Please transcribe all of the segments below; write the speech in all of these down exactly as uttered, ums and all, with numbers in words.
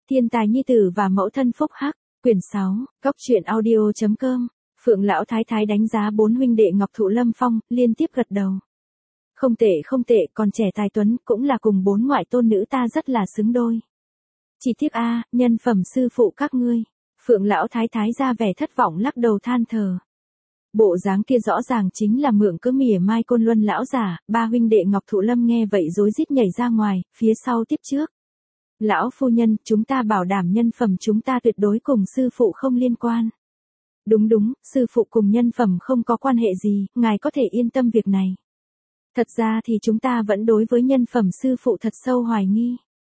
Thiên tài nhi tử và mẫu thân phúc hắc, quyển sáu, góc truyện audio chấm com. Phượng lão thái thái đánh giá bốn huynh đệ Ngọc Thụ Lâm Phong, liên tiếp gật đầu. Không tệ không tệ, còn trẻ tài tuấn, cũng là cùng bốn ngoại tôn nữ ta rất là xứng đôi. Chỉ tiếc a, nhân phẩm sư phụ các ngươi. Phượng lão thái thái ra vẻ thất vọng lắc đầu than thở. Bộ dáng kia rõ ràng chính là mượn cớ mỉa mai Côn Luân lão giả. Ba huynh đệ Ngọc Thụ Lâm nghe vậy rối rít nhảy ra ngoài, phía sau tiếp trước. Lão phu nhân, chúng ta bảo đảm nhân phẩm chúng ta tuyệt đối cùng sư phụ không liên quan. Đúng đúng, sư phụ cùng nhân phẩm không có quan hệ gì, ngài có thể yên tâm việc này. Thật ra thì chúng ta vẫn đối với nhân phẩm sư phụ thật sâu hoài nghi.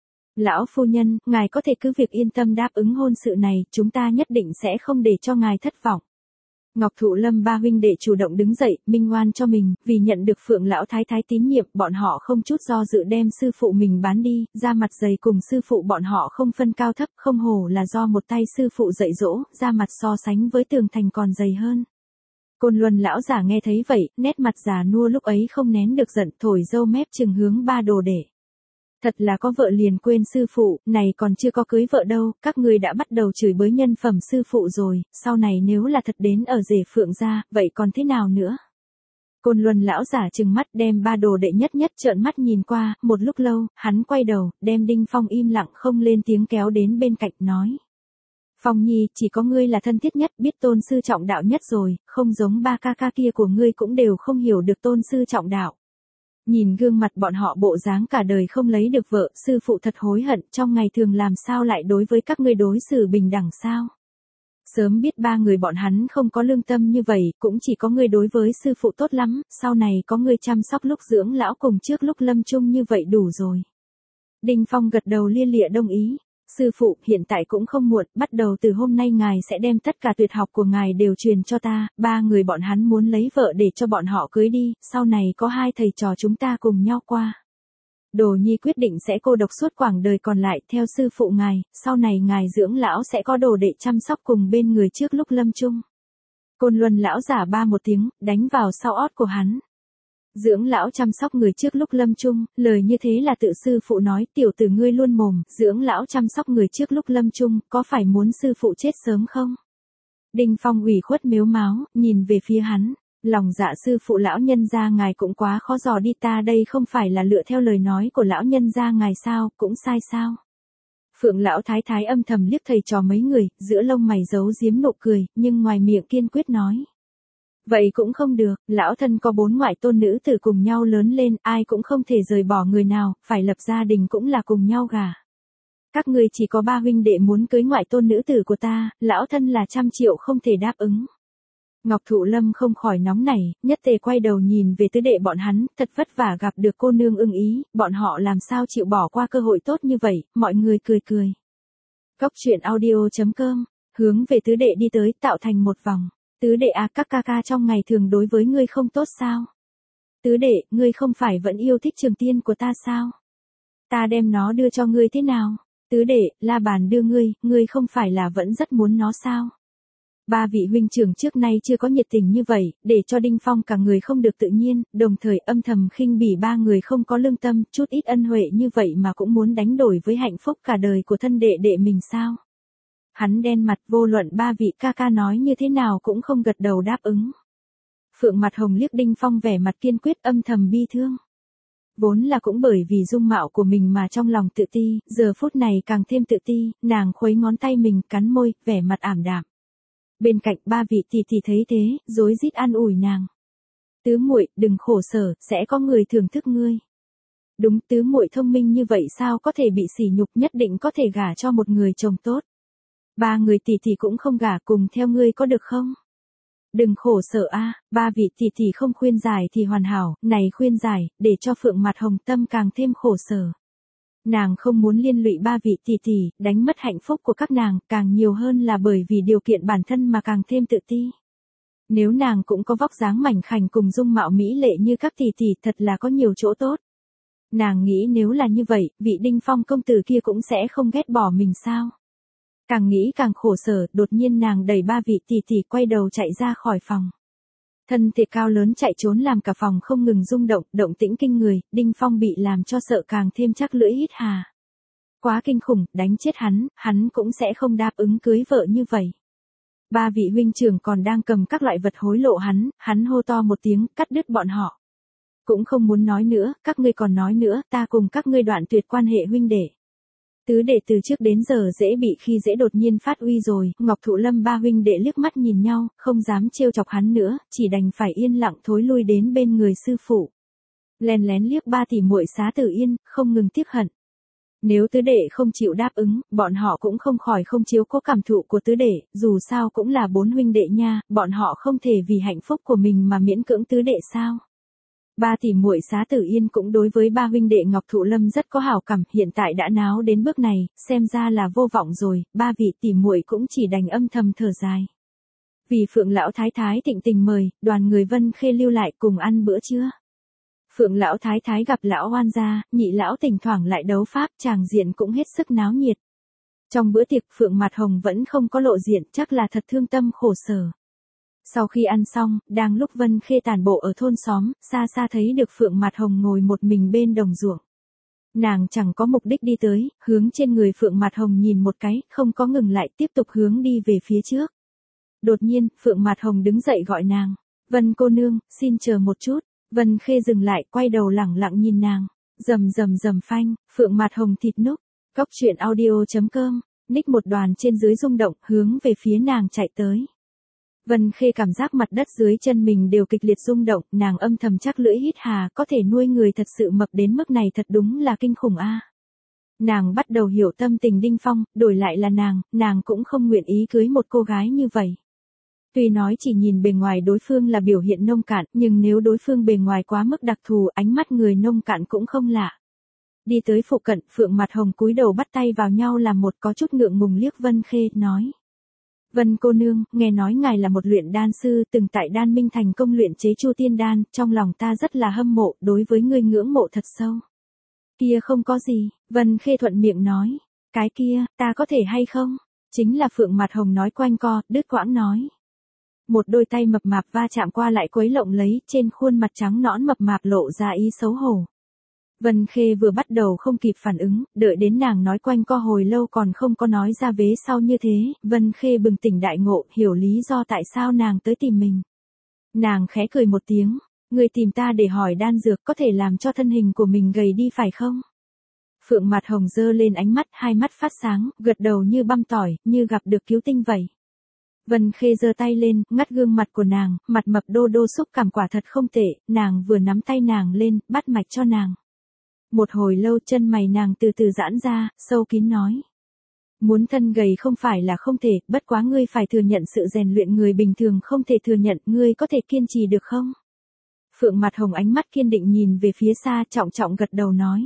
Lão phu nhân, ngài có thể cứ việc yên tâm đáp ứng hôn sự này, chúng ta nhất định sẽ không để cho ngài thất vọng. Ngọc Thụ Lâm ba huynh đệ chủ động đứng dậy, minh oan cho mình, vì nhận được Phượng lão thái thái tín nhiệm, bọn họ không chút do dự đem sư phụ mình bán đi, ra mặt dày cùng sư phụ bọn họ không phân cao thấp, không hổ là do một tay sư phụ dạy dỗ, ra mặt so sánh với tường thành còn dày hơn. Côn Luân lão giả nghe thấy vậy, nét mặt già nua lúc ấy không nén được giận, thổi râu mép chừng hướng ba đồ đệ. Thật là có vợ liền quên sư phụ, này còn chưa có cưới vợ đâu, các ngươi đã bắt đầu chửi bới nhân phẩm sư phụ rồi, sau này nếu là thật đến ở rể Phượng gia, vậy còn thế nào nữa? Côn Luân lão giả trừng mắt đem ba đồ đệ nhất nhất trợn mắt nhìn qua, một lúc lâu, hắn quay đầu, đem Đinh Phong im lặng không lên tiếng kéo đến bên cạnh nói. Phong Nhi, chỉ có ngươi là thân thiết nhất, biết tôn sư trọng đạo nhất rồi, không giống ba ca ca kia của ngươi cũng đều không hiểu được tôn sư trọng đạo. Nhìn gương mặt bọn họ bộ dáng cả đời không lấy được vợ, sư phụ thật hối hận, trong ngày thường làm sao lại đối với các ngươi đối xử bình đẳng sao? Sớm biết ba người bọn hắn không có lương tâm như vậy, cũng chỉ có ngươi đối với sư phụ tốt lắm, sau này có ngươi chăm sóc lúc dưỡng lão cùng trước lúc lâm chung như vậy đủ rồi. Đinh Phong gật đầu lia lịa đồng ý. Sư phụ, hiện tại cũng không muộn, bắt đầu từ hôm nay ngài sẽ đem tất cả tuyệt học của ngài đều truyền cho ta, ba người bọn hắn muốn lấy vợ để cho bọn họ cưới đi, sau này có hai thầy trò chúng ta cùng nhau qua. Đồ Nhi quyết định sẽ cô độc suốt quãng đời còn lại theo sư phụ ngài, sau này ngài dưỡng lão sẽ có đồ đệ chăm sóc cùng bên người trước lúc lâm chung. Côn Luân lão giả ba một tiếng, đánh vào sau ót của hắn. Dưỡng lão chăm sóc người trước lúc lâm chung, lời như thế là tự sư phụ nói, tiểu tử ngươi luôn mồm, dưỡng lão chăm sóc người trước lúc lâm chung, có phải muốn sư phụ chết sớm không? Đinh Phong ủy khuất mếu máo, nhìn về phía hắn, lòng dạ sư phụ lão nhân gia ngài cũng quá khó dò đi, ta đây không phải là lựa theo lời nói của lão nhân gia ngài sao, cũng sai sao? Phượng lão thái thái âm thầm liếc thầy trò mấy người, giữa lông mày giấu giếm nụ cười, nhưng ngoài miệng kiên quyết nói. Vậy cũng không được, lão thân có bốn ngoại tôn nữ tử cùng nhau lớn lên, ai cũng không thể rời bỏ người nào, phải lập gia đình cũng là cùng nhau gả. Các ngươi chỉ có ba huynh đệ muốn cưới ngoại tôn nữ tử của ta, lão thân là trăm triệu không thể đáp ứng. Ngọc Thụ Lâm không khỏi nóng nảy, nhất tề quay đầu nhìn về tứ đệ bọn hắn, thật vất vả gặp được cô nương ưng ý, bọn họ làm sao chịu bỏ qua cơ hội tốt như vậy, mọi người cười cười. Góc truyện audio chấm com, hướng về tứ đệ đi tới, tạo thành một vòng. Tứ đệ à, các ca ca trong ngày thường đối với ngươi không tốt sao? Tứ đệ, ngươi không phải vẫn yêu thích trường tiên của ta sao? Ta đem nó đưa cho ngươi thế nào? Tứ đệ, la bàn đưa ngươi, ngươi không phải là vẫn rất muốn nó sao? Ba vị huynh trưởng trước nay chưa có nhiệt tình như vậy, để cho Đinh Phong cả người không được tự nhiên, đồng thời âm thầm khinh bỉ ba người không có lương tâm, chút ít ân huệ như vậy mà cũng muốn đánh đổi với hạnh phúc cả đời của thân đệ đệ mình sao? Hắn đen mặt, vô luận ba vị ca ca nói như thế nào cũng không gật đầu đáp ứng. Phượng mặt hồng liếc Đinh Phong vẻ mặt kiên quyết, âm thầm bi thương. Vốn là cũng bởi vì dung mạo của mình mà trong lòng tự ti, giờ phút này càng thêm tự ti, nàng khuấy ngón tay mình cắn môi, vẻ mặt ảm đạm. Bên cạnh ba vị tỷ tỷ thấy thế, rối rít an ủi nàng. Tứ muội, đừng khổ sở, sẽ có người thưởng thức ngươi. Đúng, tứ muội thông minh như vậy sao có thể bị sỉ nhục, nhất định có thể gả cho một người chồng tốt. Ba người tỷ tỷ cũng không gả cùng theo ngươi có được không? Đừng khổ sở a, ba vị tỷ tỷ không khuyên giải thì hoàn hảo, này khuyên giải, để cho Phượng mặt hồng tâm càng thêm khổ sở. Nàng không muốn liên lụy ba vị tỷ tỷ, đánh mất hạnh phúc của các nàng, càng nhiều hơn là bởi vì điều kiện bản thân mà càng thêm tự ti. Nếu nàng cũng có vóc dáng mảnh khảnh cùng dung mạo mỹ lệ như các tỷ tỷ, thật là có nhiều chỗ tốt. Nàng nghĩ nếu là như vậy, vị Đinh Phong công tử kia cũng sẽ không ghét bỏ mình sao? Càng nghĩ càng khổ sở, đột nhiên nàng đẩy ba vị tỷ tỷ quay đầu chạy ra khỏi phòng. Thân thể cao lớn chạy trốn làm cả phòng không ngừng rung động, động tĩnh kinh người, Đinh Phong bị làm cho sợ càng thêm chắc lưỡi hít hà. quá kinh khủng, đánh chết hắn, hắn cũng sẽ không đáp ứng cưới vợ như vậy. Ba vị huynh trưởng còn đang cầm các loại vật hối lộ hắn, hắn hô to một tiếng, cắt đứt bọn họ. Cũng không muốn nói nữa, các ngươi còn nói nữa, ta cùng các ngươi đoạn tuyệt quan hệ huynh đệ. Tứ đệ từ trước đến giờ dễ bị khi dễ đột nhiên phát uy rồi, Ngọc Thụ Lâm ba huynh đệ liếc mắt nhìn nhau, không dám trêu chọc hắn nữa, chỉ đành phải yên lặng thối lui đến bên người sư phụ. Lén lén liếc ba tỷ muội Xá Tử Yên, không ngừng tiếc hận. Nếu tứ đệ không chịu đáp ứng, bọn họ cũng không khỏi không chiếu cố cảm thụ của tứ đệ, dù sao cũng là bốn huynh đệ nha, bọn họ không thể vì hạnh phúc của mình mà miễn cưỡng tứ đệ sao. Ba tỷ muội Xá Tử Yên cũng đối với ba huynh đệ Ngọc Thụ Lâm rất có hảo cảm, hiện tại đã náo đến bước này, xem ra là vô vọng rồi, ba vị tỷ muội cũng chỉ đành âm thầm thở dài. Vì Phượng lão thái thái thịnh tình mời, đoàn người Vân Khê lưu lại cùng ăn bữa trưa. Phượng lão thái thái gặp lão oan gia, nhị lão thỉnh thoảng lại đấu pháp, tràng diện cũng hết sức náo nhiệt. Trong bữa tiệc Phượng Mặt Hồng vẫn không có lộ diện, chắc là thật thương tâm khổ sở. Sau khi ăn xong, đang lúc Vân Khê tản bộ ở thôn xóm, xa xa thấy được Phượng Mặt Hồng ngồi một mình bên đồng ruộng. Nàng chẳng có mục đích đi tới, hướng trên người Phượng Mặt Hồng nhìn một cái, không có ngừng lại, tiếp tục hướng đi về phía trước. Đột nhiên, Phượng Mặt Hồng đứng dậy gọi nàng, Vân cô nương, xin chờ một chút. Vân Khê dừng lại, quay đầu lẳng lặng nhìn nàng. Rầm rầm rầm phanh, Phượng Mặt Hồng thịt núc. Cóc truyện audio chấm com, ních một đoàn trên dưới rung động, hướng về phía nàng chạy tới. Vân Khê cảm giác mặt đất dưới chân mình đều kịch liệt rung động, nàng âm thầm chắc lưỡi hít hà, có thể nuôi người thật sự mập đến mức này thật đúng là kinh khủng a. Nàng bắt đầu hiểu tâm tình Đinh Phong, đổi lại là nàng, nàng cũng không nguyện ý cưới một cô gái như vậy. Tuy nói chỉ nhìn bề ngoài đối phương là biểu hiện nông cạn, nhưng nếu đối phương bề ngoài quá mức đặc thù, ánh mắt người nông cạn cũng không lạ. Đi tới phụ cận, Phượng Mặt Hồng cúi đầu bắt tay vào nhau làm một, có chút ngượng ngùng liếc Vân Khê, nói. Vân cô nương, nghe nói ngài là một luyện đan sư, từng tại Đan Minh thành công luyện chế Chu Tiên đan, trong lòng ta rất là hâm mộ, đối với ngươi ngưỡng mộ thật sâu. Kia không có gì, Vân Khê thuận miệng nói. Cái kia, ta có thể hay không? Chính là Phượng Mặt Hồng nói quanh co, đứt quãng nói. Một đôi tay mập mạp va chạm qua lại quấy lộng lấy, trên khuôn mặt trắng nõn mập mạp lộ ra ý xấu hổ. Vân Khê vừa bắt đầu không kịp phản ứng, đợi đến nàng nói quanh co hồi lâu còn không có nói ra vế sau như thế, Vân Khê bừng tỉnh đại ngộ, hiểu lý do tại sao nàng tới tìm mình. Nàng khẽ cười một tiếng, người tìm ta để hỏi đan dược có thể làm cho thân hình của mình gầy đi phải không? Phượng Mặt Hồng giơ lên ánh mắt, hai mắt phát sáng, gật đầu như băm tỏi, như gặp được cứu tinh vậy. Vân Khê giơ tay lên, ngắt gương mặt của nàng, mặt mập đô đô xúc cảm quả thật không tệ, nàng vừa nắm tay nàng lên, bắt mạch cho nàng. Một hồi lâu chân mày nàng từ từ giãn ra, sâu kín nói. Muốn thân gầy không phải là không thể, bất quá ngươi phải thừa nhận sự rèn luyện người bình thường không thể thừa nhận, ngươi có thể kiên trì được không? Phượng Mặt Hồng ánh mắt kiên định nhìn về phía xa, trọng trọng gật đầu nói.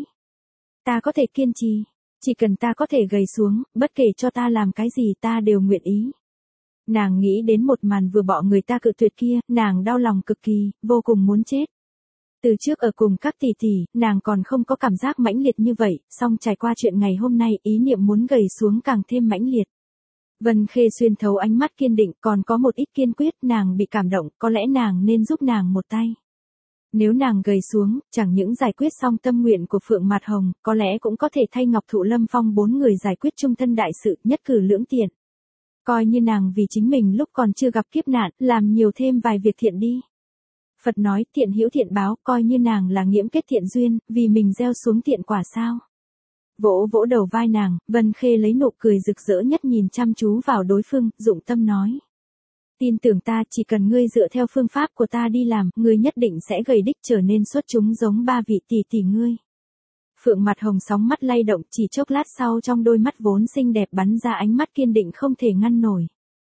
Ta có thể kiên trì, chỉ cần ta có thể gầy xuống, bất kể cho ta làm cái gì ta đều nguyện ý. Nàng nghĩ đến một màn vừa bỏ người ta cự tuyệt kia, nàng đau lòng cực kỳ, vô cùng muốn chết. Từ trước ở cùng các tỷ tỷ, nàng còn không có cảm giác mãnh liệt như vậy, song trải qua chuyện ngày hôm nay, ý niệm muốn gầy xuống càng thêm mãnh liệt. Vân Khê xuyên thấu ánh mắt kiên định, còn có một ít kiên quyết, nàng bị cảm động, có lẽ nàng nên giúp nàng một tay. Nếu nàng gầy xuống, chẳng những giải quyết xong tâm nguyện của Phượng Mặt Hồng, có lẽ cũng có thể thay Ngọc Thụ Lâm Phong bốn người giải quyết chung thân đại sự, nhất cử lưỡng tiện. Coi như nàng vì chính mình lúc còn chưa gặp kiếp nạn, làm nhiều thêm vài việc thiện đi. Phật nói, thiện hữu thiện báo, coi như nàng là nghiễm kết thiện duyên, vì mình gieo xuống thiện quả sao. Vỗ vỗ đầu vai nàng, Vân Khê lấy nụ cười rực rỡ nhất nhìn chăm chú vào đối phương, dụng tâm nói. Tin tưởng ta, chỉ cần ngươi dựa theo phương pháp của ta đi làm, ngươi nhất định sẽ gầy đích trở nên xuất chúng giống ba vị tỷ tỷ ngươi. Phượng Mặt Hồng sóng mắt lay động, chỉ chốc lát sau trong đôi mắt vốn xinh đẹp bắn ra ánh mắt kiên định không thể ngăn nổi.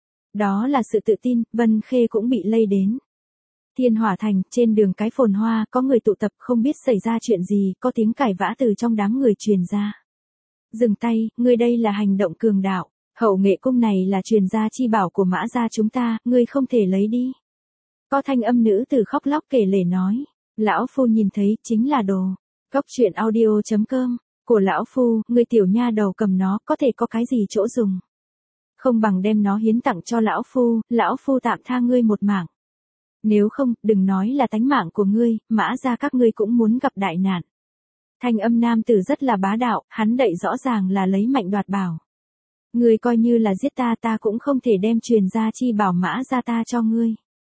Đó là sự tự tin, Vân Khê cũng bị lay đến. Thiên Hỏa Thành, trên đường cái phồn hoa, có người tụ tập không biết xảy ra chuyện gì, có tiếng cãi vã từ trong đám người truyền ra. Dừng tay, ngươi đây là hành động cường đạo, hậu nghệ cung này là truyền gia chi bảo của Mã gia chúng ta, ngươi không thể lấy đi. Có thanh âm nữ từ khóc lóc kể lể nói, lão phu nhìn thấy, chính là đồ. Cóc truyện audio chấm com, của lão phu, ngươi tiểu nha đầu cầm nó, có thể có cái gì chỗ dùng. Không bằng đem nó hiến tặng cho lão phu, lão phu tạm tha ngươi một mạng. Nếu không, đừng nói là tánh mạng của ngươi, Mã gia các ngươi cũng muốn gặp đại nạn. Thanh âm nam tử rất là bá đạo, hắn đậy rõ ràng là lấy mạnh đoạt bảo. Ngươi coi như là giết ta ta cũng không thể đem truyền gia chi bảo mã ra ta cho ngươi.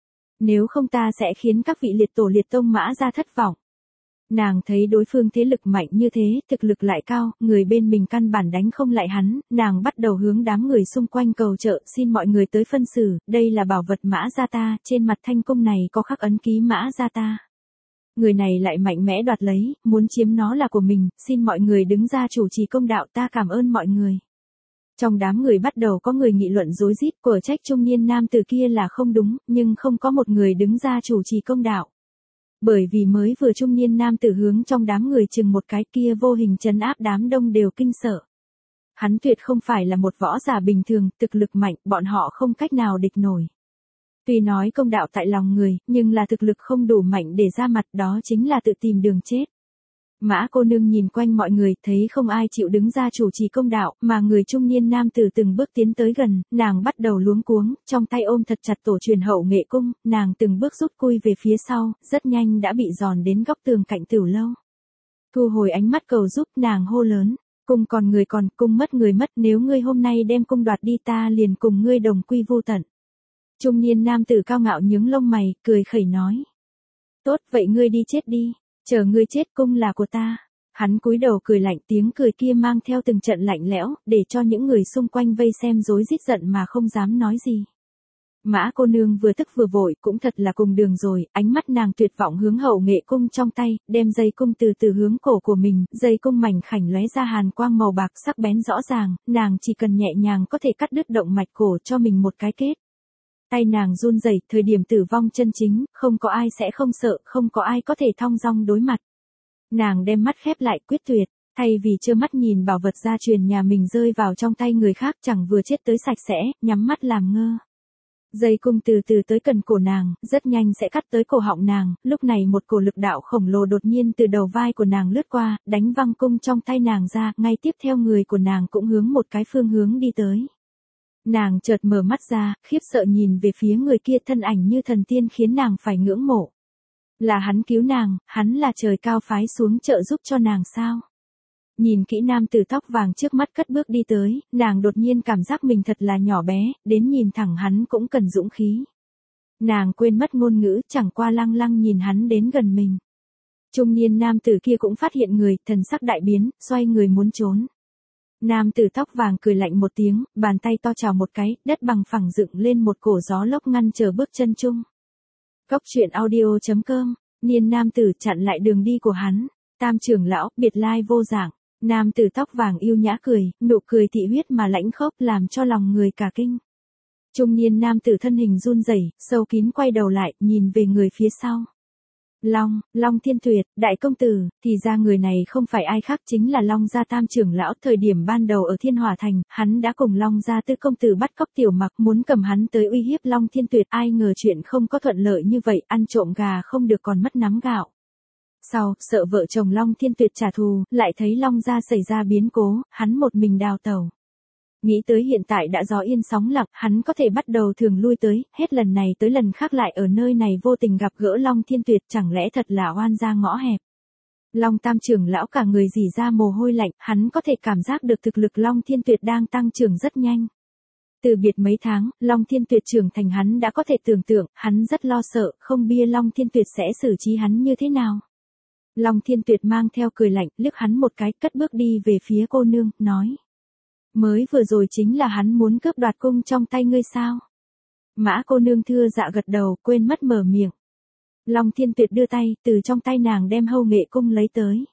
Nếu không ta sẽ khiến các vị liệt tổ liệt tông mã ra thất vọng. Nàng thấy đối phương thế lực mạnh như thế, thực lực lại cao, người bên mình căn bản đánh không lại hắn, nàng bắt đầu hướng đám người xung quanh cầu trợ, xin mọi người tới phân xử, đây là bảo vật mã gia ta, trên mặt thanh cung này có khắc ấn ký mã gia ta. Người này lại mạnh mẽ đoạt lấy, muốn chiếm nó là của mình, xin mọi người đứng ra chủ trì công đạo, ta cảm ơn mọi người. Trong đám người bắt đầu có người nghị luận rối rít, của trách trung niên nam từ kia là không đúng, nhưng không có một người đứng ra chủ trì công đạo. Bởi vì mới vừa trung niên nam tử hướng trong đám người chừng một cái kia vô hình trấn áp đám đông đều kinh sợ. Hắn tuyệt không phải là một võ giả bình thường, thực lực mạnh, bọn họ không cách nào địch nổi. Tuy nói công đạo tại lòng người, nhưng là thực lực không đủ mạnh để ra mặt, đó chính là tự tìm đường chết. Mã cô nương nhìn quanh mọi người, thấy không ai chịu đứng ra chủ trì công đạo, mà người trung niên nam tử từng bước tiến tới gần, nàng bắt đầu luống cuống, trong tay ôm thật chặt tổ truyền hậu nghệ cung, nàng từng bước rút lui về phía sau, rất nhanh đã bị giòn đến góc tường cạnh tiểu lâu. Thu hồi ánh mắt cầu giúp, nàng hô lớn, cung còn người còn, cung mất người mất, nếu ngươi hôm nay đem cung đoạt đi ta liền cùng ngươi đồng quy vô tận. Trung niên nam tử cao ngạo nhướng lông mày, cười khẩy nói. Tốt, vậy ngươi đi chết đi. Chờ ngươi chết cung là của ta. Hắn cúi đầu cười lạnh, tiếng cười kia mang theo từng trận lạnh lẽo, để cho những người xung quanh vây xem rối rít giận mà không dám nói gì. Mã cô nương vừa tức vừa vội, cũng thật là cùng đường rồi, ánh mắt nàng tuyệt vọng hướng hậu nghệ cung trong tay, đem dây cung từ từ hướng cổ của mình, dây cung mảnh khảnh lóe ra hàn quang màu bạc sắc bén rõ ràng, nàng chỉ cần nhẹ nhàng có thể cắt đứt động mạch cổ cho mình một cái kết. Tay nàng run rẩy, thời điểm tử vong chân chính, không có ai sẽ không sợ, không có ai có thể thong dong đối mặt. Nàng đem mắt khép lại quyết tuyệt, thay vì trơ mắt nhìn bảo vật gia truyền nhà mình rơi vào trong tay người khác chẳng vừa chết tới sạch sẽ, nhắm mắt làm ngơ. Dây cung từ từ tới gần cổ nàng, rất nhanh sẽ cắt tới cổ họng nàng, lúc này một cổ lực đạo khổng lồ đột nhiên từ đầu vai của nàng lướt qua, đánh văng cung trong tay nàng ra, ngay tiếp theo người của nàng cũng hướng một cái phương hướng đi tới. Nàng chợt mở mắt ra, khiếp sợ nhìn về phía người kia, thân ảnh như thần tiên khiến nàng phải ngưỡng mộ. Là hắn cứu nàng, hắn là trời cao phái xuống trợ giúp cho nàng sao? Nhìn kỹ nam tử tóc vàng trước mắt cất bước đi tới, nàng đột nhiên cảm giác mình thật là nhỏ bé, đến nhìn thẳng hắn cũng cần dũng khí. Nàng quên mất ngôn ngữ, chẳng qua lăng lăng nhìn hắn đến gần mình. Trung niên nam tử kia cũng phát hiện người, thần sắc đại biến, xoay người muốn trốn. Nam tử tóc vàng cười lạnh một tiếng, bàn tay to chào một cái, đất bằng phẳng dựng lên một cổ gió lốc ngăn chờ bước chân chung. Cốc truyện audio chấm com, niên nam tử chặn lại đường đi của hắn, tam trưởng lão, biệt lai vô dạng, nam tử tóc vàng yêu nhã cười, nụ cười thị huyết mà lãnh khốc làm cho lòng người cả kinh. Trung niên nam tử thân hình run rẩy, sâu kín quay đầu lại, nhìn về người phía sau. Long, Long Thiên Tuyệt, đại công tử, thì ra người này không phải ai khác chính là Long gia tam trưởng lão, thời điểm ban đầu ở Thiên Hỏa Thành, hắn đã cùng Long gia tư công tử bắt cóc tiểu mặc muốn cầm hắn tới uy hiếp Long Thiên Tuyệt, ai ngờ chuyện không có thuận lợi như vậy, ăn trộm gà không được còn mất nắm gạo. Sau, sợ vợ chồng Long Thiên Tuyệt trả thù, lại thấy Long gia xảy ra biến cố, hắn một mình đào tẩu. Nghĩ tới hiện tại đã gió yên sóng lặng, hắn có thể bắt đầu thường lui tới, hết lần này tới lần khác lại ở nơi này vô tình gặp gỡ Long Thiên Tuyệt, chẳng lẽ thật là oan gia ngõ hẹp. Long tam trưởng lão cả người rỉ ra mồ hôi lạnh, hắn có thể cảm giác được thực lực Long Thiên Tuyệt đang tăng trưởng rất nhanh. Từ biệt mấy tháng, Long Thiên Tuyệt trưởng thành hắn đã có thể tưởng tượng, hắn rất lo sợ, không biết Long Thiên Tuyệt sẽ xử trí hắn như thế nào. Long Thiên Tuyệt mang theo cười lạnh, liếc hắn một cái, cất bước đi về phía cô nương, nói. Mới vừa rồi chính là hắn muốn cướp đoạt cung trong tay ngươi sao? Mã cô nương thưa dạ gật đầu, quên mất mở miệng. Long Thiên Tuyệt đưa tay, từ trong tay nàng đem hâu nghệ cung lấy tới.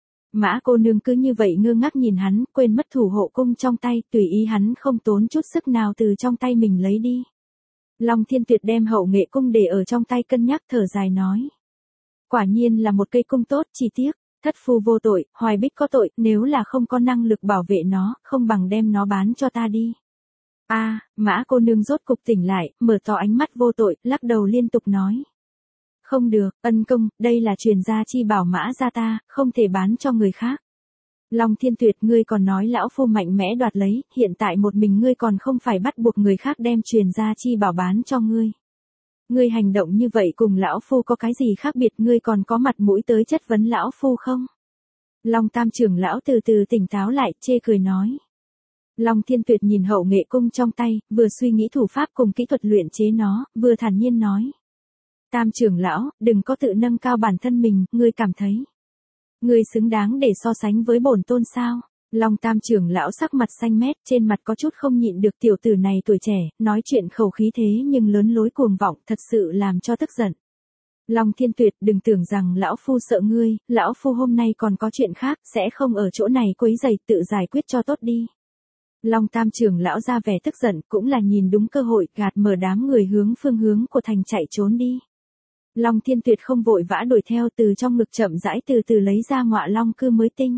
Mã cô nương cứ như vậy ngơ ngác nhìn hắn, quên mất thủ hộ cung trong tay, tùy ý hắn không tốn chút sức nào từ trong tay mình lấy đi. Long Thiên Tuyệt đem hậu nghệ cung để ở trong tay cân nhắc thở dài nói. Quả nhiên là một cây cung tốt, chỉ tiếc. Thất phu vô tội, Hoài Bích có tội, nếu là không có năng lực bảo vệ nó, không bằng đem nó bán cho ta đi. A, à, Mã cô nương rốt cục tỉnh lại, mở to ánh mắt vô tội, lắc đầu liên tục nói. Không được, ân công, đây là truyền gia chi bảo mã gia ta, không thể bán cho người khác. Long Thiên Tuyệt, ngươi còn nói lão phu mạnh mẽ đoạt lấy, hiện tại một mình ngươi còn không phải bắt buộc người khác đem truyền gia chi bảo bán cho ngươi. Ngươi hành động như vậy cùng lão phu có cái gì khác biệt, ngươi còn có mặt mũi tới chất vấn lão phu không? Long Tam trưởng lão từ từ tỉnh táo lại, chê cười nói. Long Thiên Tuyệt nhìn hậu nghệ cung trong tay, vừa suy nghĩ thủ pháp cùng kỹ thuật luyện chế nó, vừa thản nhiên nói. Tam trưởng lão, đừng có tự nâng cao bản thân mình, ngươi cảm thấy. Ngươi xứng đáng để so sánh với bổn tôn sao? Long Tam trưởng lão sắc mặt xanh mét, trên mặt có chút không nhịn được tiểu tử này tuổi trẻ, nói chuyện khẩu khí thế nhưng lớn lối cuồng vọng, thật sự làm cho tức giận. Long Thiên Tuyệt, đừng tưởng rằng lão phu sợ ngươi, lão phu hôm nay còn có chuyện khác, sẽ không ở chỗ này quấy rầy, tự giải quyết cho tốt đi. Long Tam trưởng lão ra vẻ tức giận, cũng là nhìn đúng cơ hội, gạt mở đám người hướng phương hướng của thành chạy trốn đi. Long Thiên Tuyệt không vội vã đuổi theo, từ trong ngực chậm rãi từ từ lấy ra ngọa long cư mới tinh.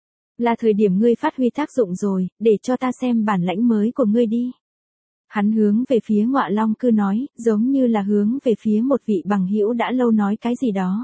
Là thời điểm ngươi phát huy tác dụng rồi, để cho ta xem bản lãnh mới của ngươi đi. Hắn hướng về phía ngọa long cư nói, giống như là hướng về phía một vị bằng hữu đã lâu nói cái gì đó.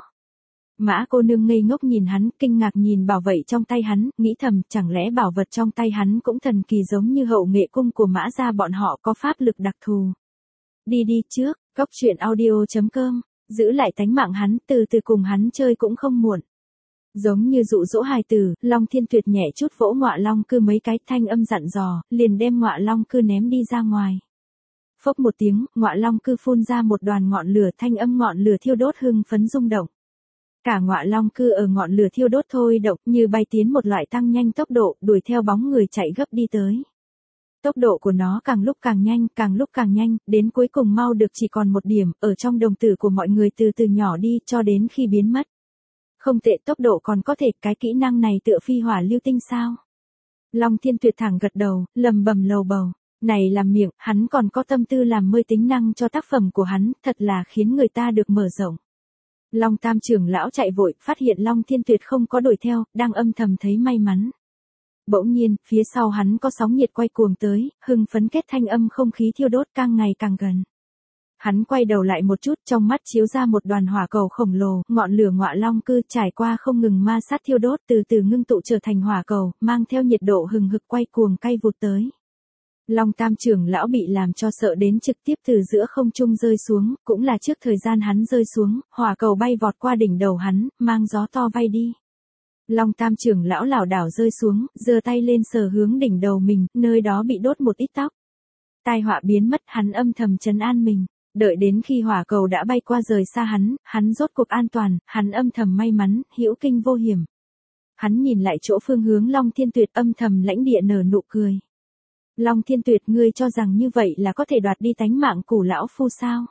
Mã cô nương ngây ngốc nhìn hắn, kinh ngạc nhìn bảo vậy trong tay hắn, nghĩ thầm, chẳng lẽ bảo vật trong tay hắn cũng thần kỳ giống như hậu nghệ cung của Mã gia bọn họ có pháp lực đặc thù. Đi đi trước, góc truyện audio chấm com, giữ lại tánh mạng hắn, từ từ cùng hắn chơi cũng không muộn. Giống như dụ dỗ hài tử, Long Thiên Tuyệt nhẹ chút vỗ ngọa long cư mấy cái, thanh âm dặn dò, liền đem ngọa long cư ném đi ra ngoài. Phốc một tiếng, ngọa long cư phun ra một đoàn ngọn lửa, thanh âm ngọn lửa thiêu đốt hưng phấn rung động. Cả ngọa long cư ở ngọn lửa thiêu đốt thôi động, như bay tiến một loại tăng nhanh tốc độ, đuổi theo bóng người chạy gấp đi tới. Tốc độ của nó càng lúc càng nhanh, càng lúc càng nhanh, đến cuối cùng mau được chỉ còn một điểm, ở trong đồng tử của mọi người từ từ nhỏ đi, cho đến khi biến mất. Không tệ, tốc độ còn có thể, cái kỹ năng này tựa phi hỏa lưu tinh sao? Long Thiên Tuyệt thẳng gật đầu, lầm bầm lầu bầu. Này làm miệng, hắn còn có tâm tư làm mới tính năng cho tác phẩm của hắn, thật là khiến người ta được mở rộng. Long Tam trưởng lão chạy vội, phát hiện Long Thiên Tuyệt không có đuổi theo, đang âm thầm thấy may mắn. Bỗng nhiên, phía sau hắn có sóng nhiệt quay cuồng tới, hưng phấn kết thanh âm không khí thiêu đốt càng ngày càng gần. Hắn quay đầu lại một chút, trong mắt chiếu ra một đoàn hỏa cầu khổng lồ, ngọn lửa ngọa long cư trải qua không ngừng ma sát thiêu đốt, từ từ ngưng tụ trở thành hỏa cầu, mang theo nhiệt độ hừng hực quay cuồng cay vụt tới. Long Tam trưởng lão bị làm cho sợ đến trực tiếp từ giữa không trung rơi xuống, cũng là trước thời gian hắn rơi xuống, hỏa cầu bay vọt qua đỉnh đầu hắn, mang gió to bay đi. Long Tam trưởng lão lảo đảo rơi xuống, giơ tay lên sờ hướng đỉnh đầu mình, nơi đó bị đốt một ít tóc. Tai họa biến mất, hắn âm thầm trấn an mình. Đợi đến khi hỏa cầu đã bay qua rời xa hắn, hắn rốt cuộc an toàn, hắn âm thầm may mắn, hữu kinh vô hiểm. Hắn nhìn lại chỗ phương hướng Long Thiên Tuyệt, âm thầm lãnh địa nở nụ cười. Long Thiên Tuyệt, ngươi cho rằng như vậy là có thể đoạt đi tánh mạng của lão phu sao?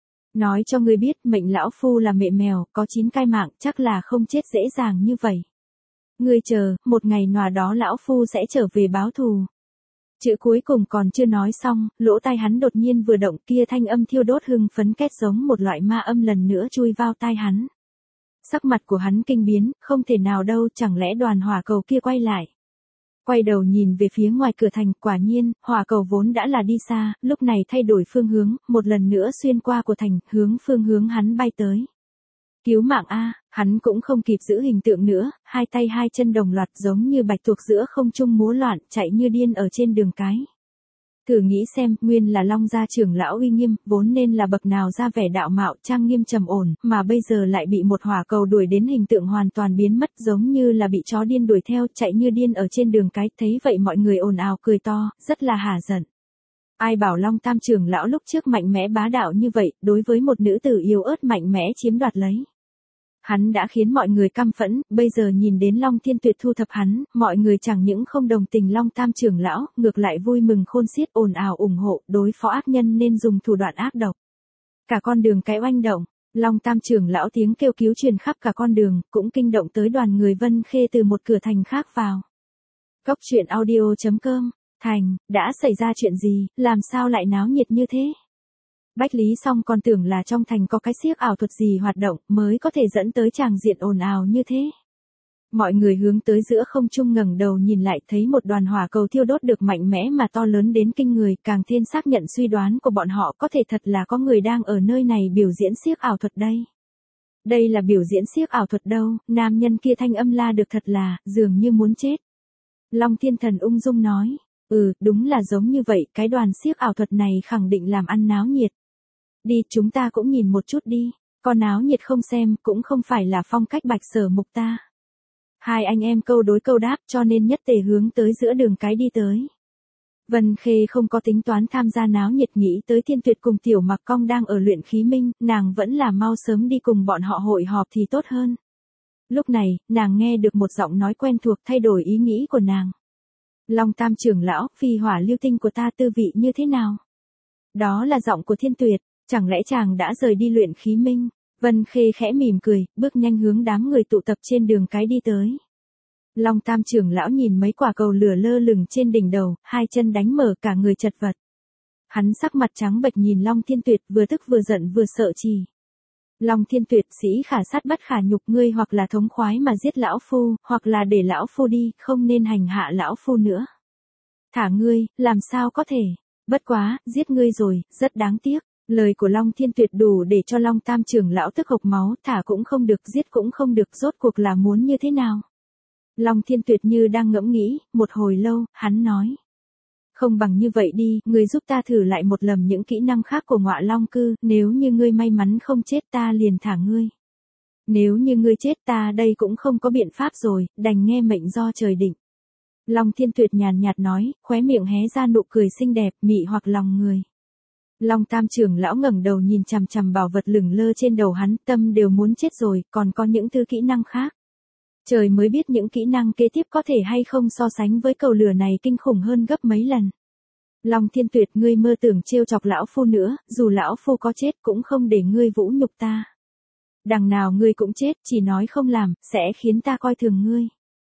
Nói cho ngươi biết, mệnh lão phu là mẹ mèo, có chín cái mạng, chắc là không chết dễ dàng như vậy. Ngươi chờ, một ngày nào đó lão phu sẽ trở về báo thù. Chữ cuối cùng còn chưa nói xong, lỗ tai hắn đột nhiên vừa động, kia thanh âm thiêu đốt hưng phấn két giống một loại ma âm lần nữa chui vào tai hắn. Sắc mặt của hắn kinh biến, không thể nào đâu, chẳng lẽ đoàn hỏa cầu kia quay lại. Quay đầu nhìn về phía ngoài cửa thành, quả nhiên, hỏa cầu vốn đã là đi xa, lúc này thay đổi phương hướng, một lần nữa xuyên qua của thành, hướng phương hướng hắn bay tới. Cứu mạng a, hắn cũng không kịp giữ hình tượng nữa, hai tay hai chân đồng loạt giống như bạch tuộc giữa không trung múa loạn, chạy như điên ở trên đường cái. Thử nghĩ xem, nguyên là Long gia trưởng lão uy nghiêm, vốn nên là bậc nào ra vẻ đạo mạo, trang nghiêm trầm ổn, mà bây giờ lại bị một hỏa cầu đuổi đến hình tượng hoàn toàn biến mất, giống như là bị chó điên đuổi theo, chạy như điên ở trên đường cái, thấy vậy mọi người ồn ào cười to, rất là hả giận. Ai bảo Long Tam trưởng lão lúc trước mạnh mẽ bá đạo như vậy, đối với một nữ tử yếu ớt mạnh mẽ chiếm đoạt lấy. Hắn đã khiến mọi người căm phẫn, bây giờ nhìn đến Long Thiên Tuyệt thu thập hắn, mọi người chẳng những không đồng tình Long Tam trưởng lão, ngược lại vui mừng khôn xiết ồn ào ủng hộ, đối phó ác nhân nên dùng thủ đoạn ác độc. Cả con đường cái oanh động, Long Tam trưởng lão tiếng kêu cứu truyền khắp cả con đường, cũng kinh động tới đoàn người Vân Khê từ một cửa thành khác vào. Góc truyện audio chấm com, thành, đã xảy ra chuyện gì, làm sao lại náo nhiệt như thế? Bách Lý Song còn tưởng là trong thành có cái xiếc ảo thuật gì hoạt động mới có thể dẫn tới tràng diện ồn ào như thế. Mọi người hướng tới giữa không trung ngẩng đầu nhìn lại thấy một đoàn hỏa cầu thiêu đốt được mạnh mẽ mà to lớn đến kinh người, càng thêm xác nhận suy đoán của bọn họ có thể thật là có người đang ở nơi này biểu diễn xiếc ảo thuật đây. Đây là biểu diễn xiếc ảo thuật đâu, nam nhân kia thanh âm la được thật là, dường như muốn chết. Long Thiên Thần ung dung nói, ừ, đúng là giống như vậy, cái đoàn xiếc ảo thuật này khẳng định làm ăn náo nhiệt. Đi, chúng ta cũng nhìn một chút đi, có náo nhiệt không xem, cũng không phải là phong cách Bạch Sở Mục ta. Hai anh em câu đối câu đáp cho nên nhất tề hướng tới giữa đường cái đi tới. Vân Khê không có tính toán tham gia náo nhiệt, nghĩ tới Thiên Tuyệt cùng Tiểu Mặc Cong đang ở luyện khí minh, nàng vẫn là mau sớm đi cùng bọn họ hội họp thì tốt hơn. Lúc này, nàng nghe được một giọng nói quen thuộc thay đổi ý nghĩ của nàng. Long Tam trưởng lão, phi hỏa lưu tinh của ta tư vị như thế nào? Đó là giọng của Thiên Tuyệt, chẳng lẽ chàng đã rời đi luyện khí minh? Vân Khê khẽ mỉm cười, bước nhanh hướng đám người tụ tập trên đường cái đi tới. Long Tam trưởng lão nhìn mấy quả cầu lửa lơ lửng trên đỉnh đầu, hai chân đánh mở cả người chật vật. Hắn sắc mặt trắng bệch nhìn Long Thiên Tuyệt, vừa tức vừa giận vừa sợ trì. Long Thiên Tuyệt, sĩ khả sát bất khả nhục, ngươi hoặc là thống khoái mà giết lão phu, hoặc là để lão phu đi, không nên hành hạ lão phu nữa. Thả ngươi, làm sao có thể? Bất quá, giết ngươi rồi, rất đáng tiếc. Lời của Long Thiên Tuyệt đủ để cho Long Tam trưởng lão tức hộc máu, thả cũng không được, giết cũng không được, rốt cuộc là muốn như thế nào? Long Thiên Tuyệt như đang ngẫm nghĩ, một hồi lâu, hắn nói. Không bằng như vậy đi, ngươi giúp ta thử lại một lần những kỹ năng khác của Ngọa Long Cư, nếu như ngươi may mắn không chết ta liền thả ngươi. Nếu như ngươi chết ta đây cũng không có biện pháp rồi, đành nghe mệnh do trời định. Long Thiên Tuyệt nhàn nhạt nói, khóe miệng hé ra nụ cười xinh đẹp, mị hoặc lòng người. Long Tam trưởng lão ngẩng đầu nhìn chằm chằm bảo vật lửng lơ trên đầu hắn, tâm đều muốn chết rồi, còn có những thứ kỹ năng khác. Trời mới biết những kỹ năng kế tiếp có thể hay không so sánh với cầu lửa này kinh khủng hơn gấp mấy lần. Long Thiên Tuyệt, ngươi mơ tưởng trêu chọc lão phu nữa, dù lão phu có chết cũng không để ngươi vũ nhục ta. Đằng nào ngươi cũng chết, chỉ nói không làm, sẽ khiến ta coi thường ngươi.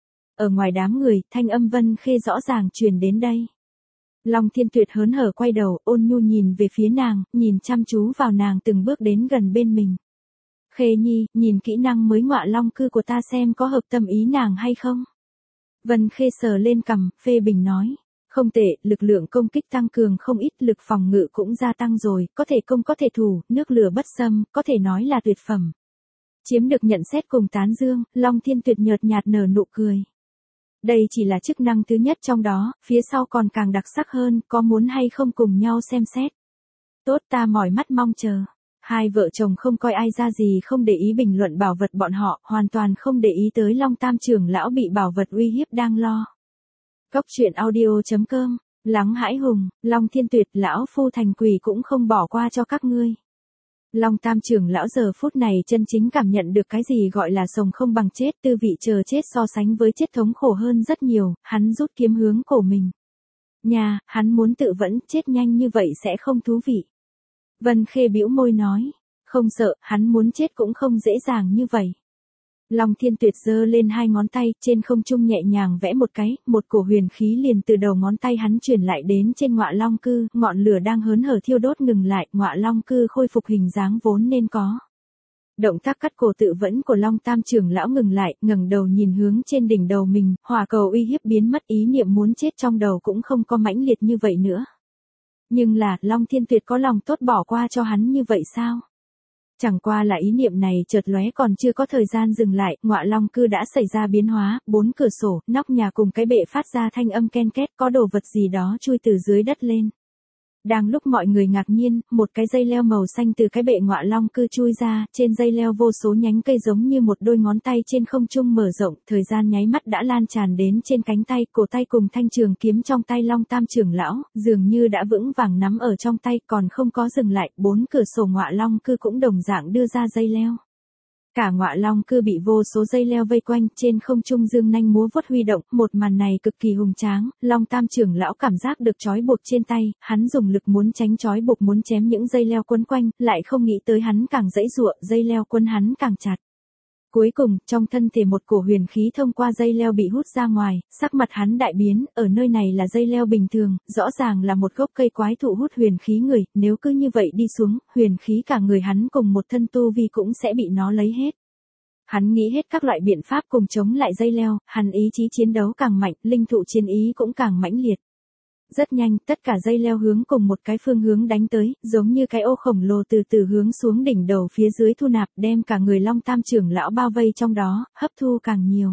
Ở ngoài đám người, thanh âm Vân Khê rõ ràng truyền đến đây. Long Thiên Tuyệt hớn hở quay đầu, ôn nhu nhìn về phía nàng, nhìn chăm chú vào nàng từng bước đến gần bên mình. Khê Nhi, nhìn kỹ năng mới Ngọa Long Cư của ta xem có hợp tâm ý nàng hay không? Vân Khê sờ lên cằm, phê bình nói. Không tệ, lực lượng công kích tăng cường không ít, lực phòng ngự cũng gia tăng rồi, có thể công có thể thủ, nước lửa bất xâm, có thể nói là tuyệt phẩm. Chiếm được nhận xét cùng tán dương, Long Thiên Tuyệt nhợt nhạt nở nụ cười. Đây chỉ là chức năng thứ nhất trong đó, phía sau còn càng đặc sắc hơn, có muốn hay không cùng nhau xem xét? Tốt, ta mỏi mắt mong chờ. Hai vợ chồng không coi ai ra gì, không để ý bình luận bảo vật bọn họ, hoàn toàn không để ý tới Long Tam trưởng lão bị bảo vật uy hiếp đang lo. Cốc truyện audio chấm com, Lắng Hãi Hùng, Long Thiên Tuyệt, lão phu thành quỷ cũng không bỏ qua cho các ngươi. Long Tam trưởng lão giờ phút này chân chính cảm nhận được cái gì gọi là sống không bằng chết, tư vị chờ chết so sánh với chết thống khổ hơn rất nhiều, hắn rút kiếm hướng cổ mình. Nhà, hắn muốn tự vẫn, chết nhanh như vậy sẽ không thú vị. Vân Khê bĩu môi nói, không sợ, hắn muốn chết cũng không dễ dàng như vậy. Long Thiên Tuyệt giơ lên hai ngón tay, trên không trung nhẹ nhàng vẽ một cái, một cổ huyền khí liền từ đầu ngón tay hắn truyền lại đến trên Ngọa Long Cư, ngọn lửa đang hớn hở thiêu đốt ngừng lại, Ngọa Long Cư khôi phục hình dáng vốn nên có. Động tác cắt cổ tự vẫn của Long Tam trưởng lão ngừng lại, ngẩng đầu nhìn hướng trên đỉnh đầu mình, hỏa cầu uy hiếp biến mất, ý niệm muốn chết trong đầu cũng không có mãnh liệt như vậy nữa. Nhưng là, Long Thiên Tuyệt có lòng tốt bỏ qua cho hắn như vậy sao? Chẳng qua là ý niệm này chợt lóe, còn chưa có thời gian dừng lại, Ngọa Long Cư đã xảy ra biến hóa, bốn cửa sổ, nóc nhà cùng cái bệ phát ra thanh âm ken két, có đồ vật gì đó chui từ dưới đất lên. Đang lúc mọi người ngạc nhiên, một cái dây leo màu xanh từ cái bệ Ngọa Long Cư chui ra, trên dây leo vô số nhánh cây giống như một đôi ngón tay trên không trung mở rộng, thời gian nháy mắt đã lan tràn đến trên cánh tay, cổ tay cùng thanh trường kiếm trong tay Long Tam trưởng lão, dường như đã vững vàng nắm ở trong tay, còn không có dừng lại, bốn cửa sổ Ngọa Long Cư cũng đồng dạng đưa ra dây leo. Cả Ngọa Long Cư bị vô số dây leo vây quanh, trên không trung dương nanh múa vuốt huy động, một màn này cực kỳ hùng tráng, Long Tam trưởng lão cảm giác được trói buộc trên tay, hắn dùng lực muốn tránh trói buộc, muốn chém những dây leo quấn quanh, lại không nghĩ tới hắn càng giãy giụa, dây leo quấn hắn càng chặt. Cuối cùng, trong thân thể một cổ huyền khí thông qua dây leo bị hút ra ngoài, sắc mặt hắn đại biến, ở nơi này là dây leo bình thường, rõ ràng là một gốc cây quái thụ hút huyền khí người, nếu cứ như vậy đi xuống, huyền khí cả người hắn cùng một thân tu vi cũng sẽ bị nó lấy hết. Hắn nghĩ hết các loại biện pháp cùng chống lại dây leo, hắn ý chí chiến đấu càng mạnh, linh thụ chiến ý cũng càng mãnh liệt. Rất nhanh, tất cả dây leo hướng cùng một cái phương hướng đánh tới, giống như cái ô khổng lồ từ từ hướng xuống đỉnh đầu phía dưới thu nạp, đem cả người Long Tam trưởng lão bao vây trong đó, hấp thu càng nhiều.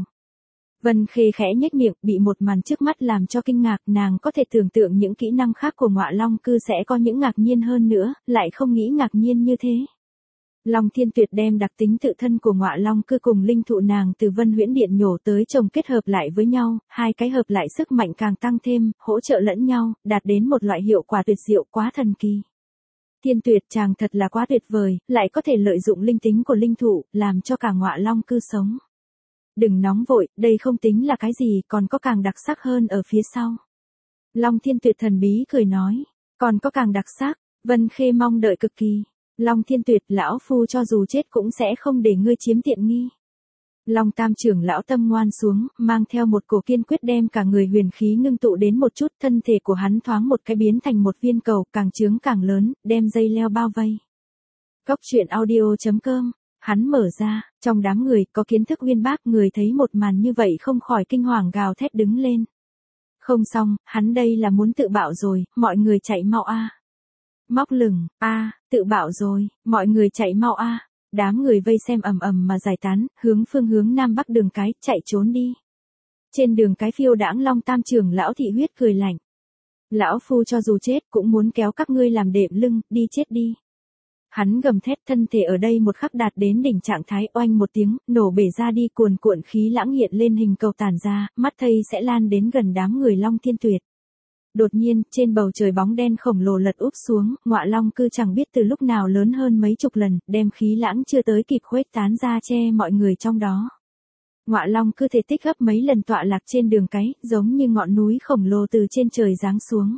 Vân Khê khẽ nhếch miệng, bị một màn trước mắt làm cho kinh ngạc, nàng có thể tưởng tượng những kỹ năng khác của Ngọa Long Cư sẽ có những ngạc nhiên hơn nữa, lại không nghĩ ngạc nhiên như thế. Long Thiên Tuyệt đem đặc tính tự thân của Ngọa Long Cư cùng linh thụ nàng từ Vân Huyễn Điện nhổ tới trồng kết hợp lại với nhau, hai cái hợp lại sức mạnh càng tăng thêm, hỗ trợ lẫn nhau, đạt đến một loại hiệu quả tuyệt diệu quá thần kỳ. Thiên Tuyệt chàng thật là quá tuyệt vời, lại có thể lợi dụng linh tính của linh thụ, làm cho cả Ngọa Long Cư sống. Đừng nóng vội, đây không tính là cái gì, còn có càng đặc sắc hơn ở phía sau. Long Thiên Tuyệt thần bí cười nói, còn có càng đặc sắc, Vân Khê mong đợi cực kỳ. Long Thiên Tuyệt, lão phu cho dù chết cũng sẽ không để ngươi chiếm tiện nghi. Long Tam trưởng lão tâm ngoan xuống, mang theo một cổ kiên quyết đem cả người huyền khí ngưng tụ đến một chút, thân thể của hắn thoáng một cái biến thành một viên cầu, càng trướng càng lớn, đem dây leo bao vây. Cốc truyện audio chấm com, hắn mở ra, trong đám người có kiến thức uyên bác, người thấy một màn như vậy không khỏi kinh hoàng gào thét đứng lên. Không xong, hắn đây là muốn tự bạo rồi, mọi người chạy mau a. Móc lửng, a, tự bạo rồi, mọi người chạy mau a. Đám người vây xem ầm ầm mà giải tán, hướng phương hướng nam bắc đường cái, chạy trốn đi. Trên đường cái phiêu đãng Long Tam trưởng lão thị huyết cười lạnh. Lão phu cho dù chết cũng muốn kéo các ngươi làm đệm lưng, đi chết đi. Hắn gầm thét, thân thể ở đây một khắc đạt đến đỉnh trạng thái, oanh một tiếng, nổ bể ra đi, cuồn cuộn khí lãng hiện lên hình cầu tản ra, mắt thây sẽ lan đến gần đám người Long Thiên Tuyệt. Đột nhiên, trên bầu trời bóng đen khổng lồ lật úp xuống, Ngọa Long Cư chẳng biết từ lúc nào lớn hơn mấy chục lần, đem khí lãng chưa tới kịp khuếch tán ra che mọi người trong đó. Ngọa Long Cư thể tích gấp mấy lần tọa lạc trên đường cái, giống như ngọn núi khổng lồ từ trên trời giáng xuống.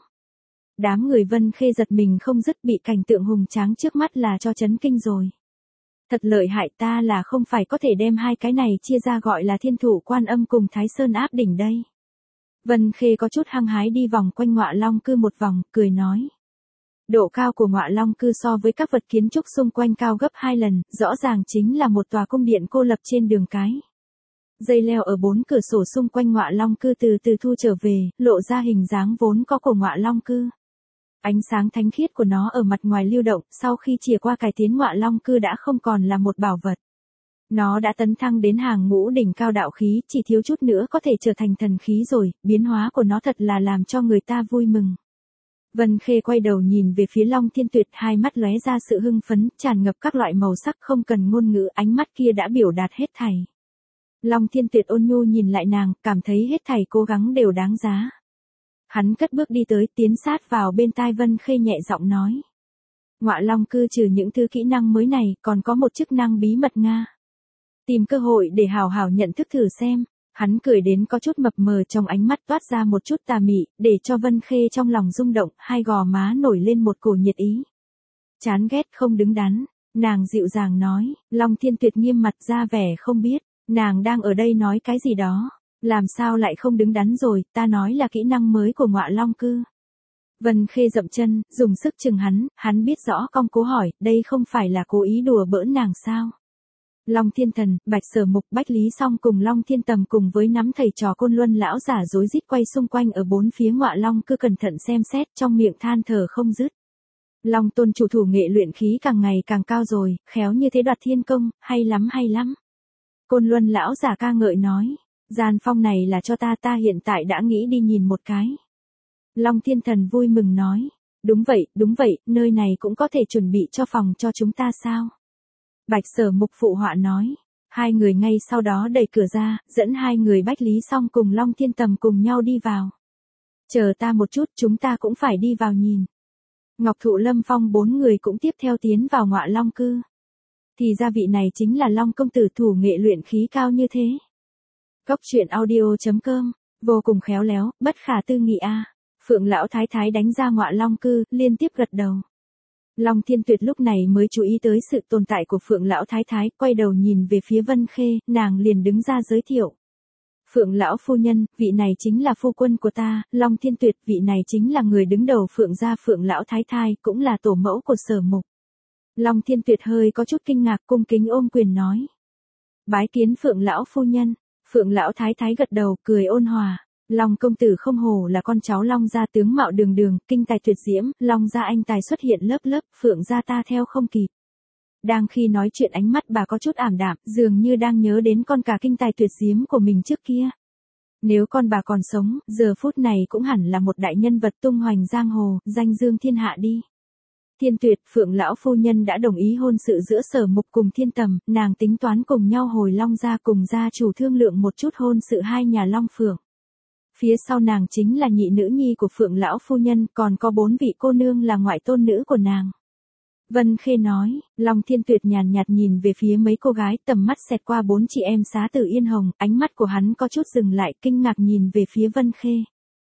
Đám người Vân Khê giật mình không dứt, bị cảnh tượng hùng tráng trước mắt là cho chấn kinh rồi. Thật lợi hại, ta là không phải có thể đem hai cái này chia ra gọi là Thiên Thủ Quan Âm cùng Thái Sơn áp đỉnh đây. Vân Khê có chút hăng hái đi vòng quanh Ngọa Long Cư một vòng, cười nói. Độ cao của Ngọa Long Cư so với các vật kiến trúc xung quanh cao gấp hai lần, rõ ràng chính là một tòa cung điện cô lập trên đường cái. Dây leo ở bốn cửa sổ xung quanh Ngọa Long Cư từ từ thu trở về, lộ ra hình dáng vốn có của Ngọa Long Cư. Ánh sáng thánh khiết của nó ở mặt ngoài lưu động, sau khi chìa qua cải tiến Ngọa Long Cư đã không còn là một bảo vật. Nó đã tấn thăng đến hàng ngũ đỉnh cao đạo khí, chỉ thiếu chút nữa có thể trở thành thần khí rồi, biến hóa của nó thật là làm cho người ta vui mừng. Vân Khê quay đầu nhìn về phía Long Thiên Tuyệt, hai mắt lóe ra sự hưng phấn, tràn ngập các loại màu sắc, không cần ngôn ngữ, ánh mắt kia đã biểu đạt hết thảy. Long Thiên Tuyệt ôn nhu nhìn lại nàng, cảm thấy hết thảy cố gắng đều đáng giá. Hắn cất bước đi tới, tiến sát vào bên tai Vân Khê nhẹ giọng nói. Ngọa Long Cư trừ những thứ kỹ năng mới này, còn có một chức năng bí mật Nga. Tìm cơ hội để hào hào nhận thức thử xem. Hắn cười đến có chút mập mờ, trong ánh mắt toát ra một chút tà mị, để cho Vân Khê trong lòng rung động, hai gò má nổi lên một cổ nhiệt ý. Chán ghét không đứng đắn, nàng dịu dàng nói. Long Thiên Tuyệt nghiêm mặt ra vẻ không biết, nàng đang ở đây nói cái gì đó. Làm sao lại không đứng đắn rồi, ta nói là kỹ năng mới của Ngọa Long Cư. Vân Khê dậm chân, dùng sức chừng hắn, hắn biết rõ cong cố hỏi, đây không phải là cố ý đùa bỡn nàng sao? Long Thiên Thần, Bạch Sở Mục, Bách Lý Song cùng Long Thiên Tầm cùng với nắm thầy trò Côn Luân lão giả rối rít quay xung quanh ở bốn phía Ngọa Long Cư cẩn thận xem xét, trong miệng than thở không dứt. Long Tôn chủ thủ nghệ luyện khí càng ngày càng cao rồi, khéo như thế đoạt thiên công, hay lắm hay lắm. Côn Luân lão giả ca ngợi nói, gian phong này là cho ta, ta hiện tại đã nghĩ đi nhìn một cái. Long Thiên Thần vui mừng nói, đúng vậy, đúng vậy, nơi này cũng có thể chuẩn bị cho phòng cho chúng ta sao? Bạch Sở Mục phụ họa nói, hai người ngay sau đó đẩy cửa ra, dẫn hai người Bách Lý Song cùng Long Thiên Tầm cùng nhau đi vào. Chờ ta một chút, chúng ta cũng phải đi vào nhìn. Ngọc Thụ Lâm Phong bốn người cũng tiếp theo tiến vào Ngọa Long Cư. Thì ra vị này chính là Long công tử thủ nghệ luyện khí cao như thế. Cốc truyện audio chấm com, vô cùng khéo léo, bất khả tư nghị a. Phượng lão thái thái đánh ra Ngọa Long Cư, liên tiếp gật đầu. Long Thiên Tuyệt lúc này mới chú ý tới sự tồn tại của Phượng lão thái thái, quay đầu nhìn về phía Vân Khê, nàng liền đứng ra giới thiệu. Phượng lão phu nhân, vị này chính là phu quân của ta, Long Thiên Tuyệt, vị này chính là người đứng đầu Phượng gia, Phượng lão thái thái, cũng là tổ mẫu của Sở Mục. Long Thiên Tuyệt hơi có chút kinh ngạc, cung kính ôm quyền nói. Bái kiến Phượng lão phu nhân. Phượng lão thái thái gật đầu, cười ôn hòa. Long công tử không hổ là con cháu Long gia, tướng mạo đường đường, kinh tài tuyệt diễm, Long gia anh tài xuất hiện lớp lớp, Phượng gia ta theo không kịp. Đang khi nói chuyện ánh mắt bà có chút ảm đạm, dường như đang nhớ đến con cả kinh tài tuyệt diễm của mình trước kia. Nếu con bà còn sống, giờ phút này cũng hẳn là một đại nhân vật tung hoành giang hồ, danh dương thiên hạ đi. Thiên Tuyệt, Phượng lão phu nhân đã đồng ý hôn sự giữa Sở Mục cùng Thiên Tầm, nàng tính toán cùng nhau hồi Long gia cùng gia chủ thương lượng một chút hôn sự hai nhà Long Phượng. Phía sau nàng chính là nhị nữ nhi của Phượng lão phu nhân, còn có bốn vị cô nương là ngoại tôn nữ của nàng. Vân Khê nói, Long Thiên Tuyệt nhàn nhạt nhìn về phía mấy cô gái, tầm mắt xẹt qua bốn chị em Xá Tử Yên Hồng, ánh mắt của hắn có chút dừng lại, kinh ngạc nhìn về phía Vân Khê.